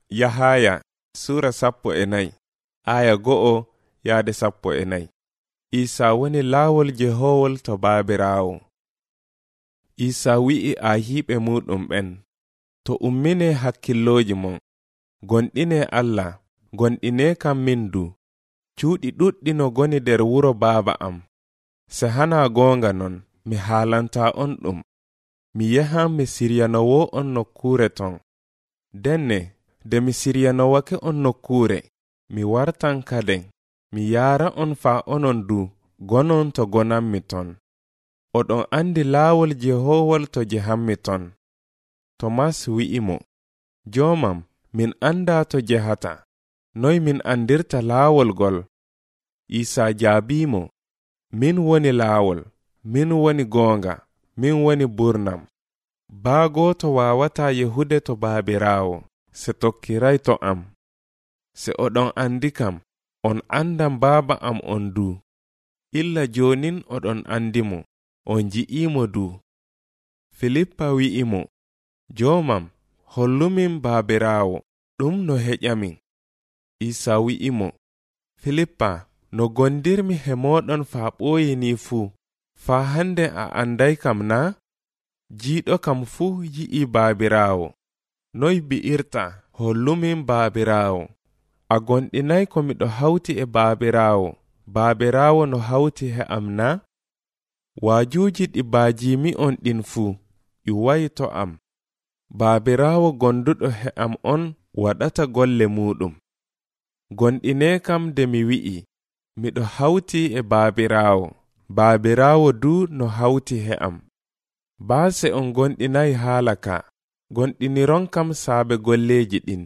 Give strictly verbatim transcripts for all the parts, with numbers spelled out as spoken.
Yahaya Sura sappo e nayi aya go'o yaade sappo e nayi. Isa woni laawol Jehowol to Baabiraawo. Isa wi'i ahiiɓe muɗum ɓen, to ummine hakkilloji mon, gonɗine Allah, gonɗine kam min du, cuuɗi ɗuɗɗi no goni nder wuro baaba am. Se hana goonga non, mi haalanta on ɗum. Mi yahan mi siryanowo on nokkure ton. Denne, de mi siryanowake on nokkure, mi wartan kaden, mi yaara on fa onon du, gonon to gonammi ton. Oɗon andi laawol Jehowol to jehammi ton. Tomas wi'i mo, Joomam, min anda to jehata, noy min andirta laawol gol? Isa jaabimo, min woni laawol, min woni goonga, min woni burnam. Baa gooto wawata yehude to Baabiraawo, se tokkiray to am. Se oɗon andi kam, on andan baaba am on du. Illa jonin oɗon andimo, on ji'imo du. Filippa wi'imo, Joomam, hollumin Baabiraawo, ɗum no heƴamin. Isa wi'imo, Filippa, no gondirmi he moɗon fa ɓooyini fuu, fa hande a anday kam na? Jiiɗo kam fuu yi'i Baabiraawo. Noy bi'irta, hollumin Baabiraawo. A gonɗinay ko miɗo hawti e Baabiraawo, Baabiraawo no hawti he am na? Waajuuji ɗi baajimi on ɗin fuu, ɗi wayi to am. Baabiraawo gonduɗo he am on waɗata golle muɗum. Gonɗine kam de mi wi'i, miɗo hawti e Baabiraawo, Baabiraawo du no hawti he am. Baase on gonɗinay haala ka, gonɗiniron kam saabe golleji ɗin.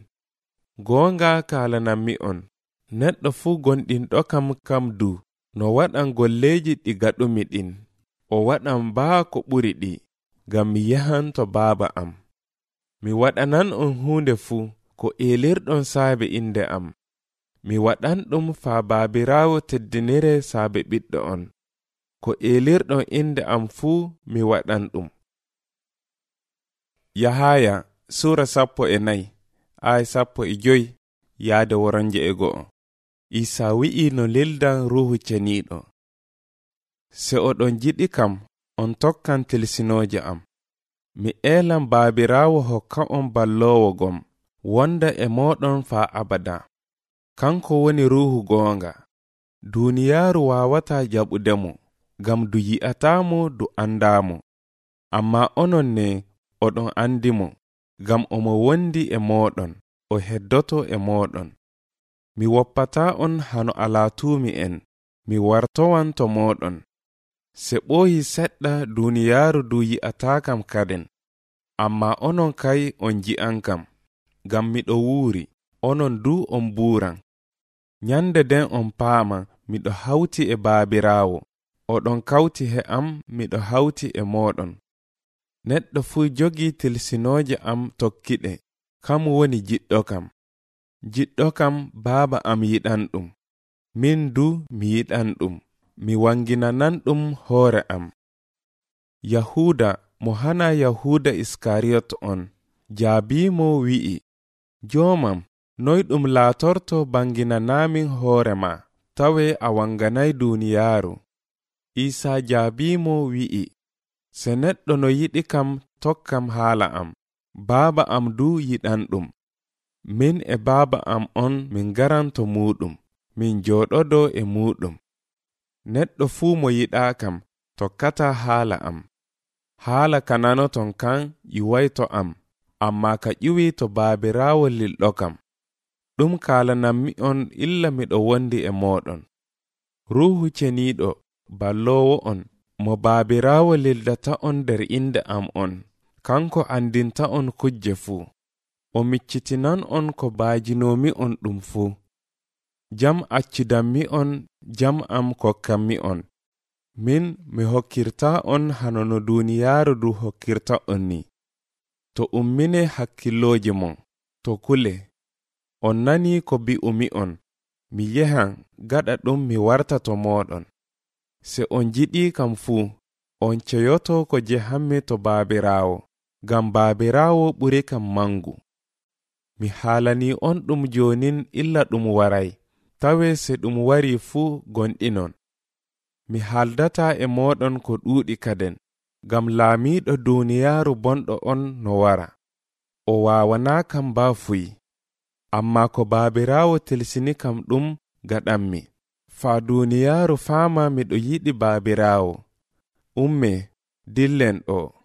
Goonga kaalanammi on, neɗɗo fuu gonɗinɗo kam kam du, no waɗan golleji ɗi gaɗumi ɗin, o waɗan baa ko ɓuri ɗi, ngam mi yahan to baaba am. Mi waɗanan on huunde fuu, ko eelirɗon saabe inde am. Mi waɗan ɗum faa Baabiraawo teddinire saabe ɓiɗɗo on. Ko eelirɗon inde am fuu mi waɗan ɗum. Yahaya Sura sappo e nayi ay sappo e joyi yaade woronje e go'o. Isa wi'i no lildan Ruhu Ceniiɗo. Se oɗon jiɗi kam, on tokkan tilsinooje am. Mi eelan Baabiraawo hokka on balloowo gom, wonda e moɗon faa abada. Kanko woni Ruhu goonga. Duuniyaaru waawata jaɓudemo, gam du yi'atamo du andamo. Amma onon ne oɗon andimo, gam omo wondi e moɗon, o heddoto e moɗon. Mi woppata on hano alaatumi en, mi wartowan to moɗon. Se ɓooyi seɗɗa duuniyaaru du yi'atakam kaden, amma onon kay on ji'an kam, gam miɗo wuuri, onon du on buuran. Nyande den on paama miɗo hawti e Baabiraawo, oɗon kawti he am, miɗo hawti e moɗon. Neɗɗo fuu jogii tilsinooje am tokkiɗe, kam woni jiɗɗo kam. Jiɗɗo kam baaba am yiɗan ɗum, min du mi yiɗan ɗum, mi wanginanan ɗum hoore am. Yahuda mo hana Yahuda Iskariyot on, jaabimo wi'i, Joomam, noy ɗum laatorto banginanamin hoore ma, tawe a wanganay duuniyaaru. Isa jaabimo wi'i, se neɗɗo no yiɗi kam tokkam haala am, baaba am du yiɗan ɗum. Min e baaba am on min garanto muɗum, min jooɗodo e muɗum. Neɗɗo fuu mo yiɗa kam tokkata haala am. Haala ka nanoton kan yiway to am, amma ka ƴiwi to Baabiraawo lilɗo kam. Ɗum kaalanammi on illa miɗo wondi e moɗon. Ruhu Ceniiɗo, balloowo on, mo Baabiraawo lildata on nder inde am on, kanko andinta on kujje fuu. O miccitinan on ko baajinomi on ɗum fuu. Jam accidanmi on, jam am kokkanmi on. Min mi hokkirta on hano no duuniyaaru du hokkirta on ni. To ummine hakkilloji mon, to kule. On nani ko bi'umi on, mi yehan gaɗa ɗum mi warta to moɗon. Se on jiɗi kam fuu, on ceyoto ko jehammi to Baabiraawo, gam Baabiraawo ɓuri kam mangu. mi haalani on ɗum jonin illa ɗum waray, tawe se ɗum wari fuu gonɗinon. Mi haaldata e moɗon ko ɗuuɗi kaden, gam laamiɗo duniyaaru bonɗo on no wara. O waawana kam baafuyi, amma ko baabiraawo telsini kam ɗum gaɗanmi. Faa duniyaaru faama miɗo yiɗi baabiraawo. Umme, dillen ɗo.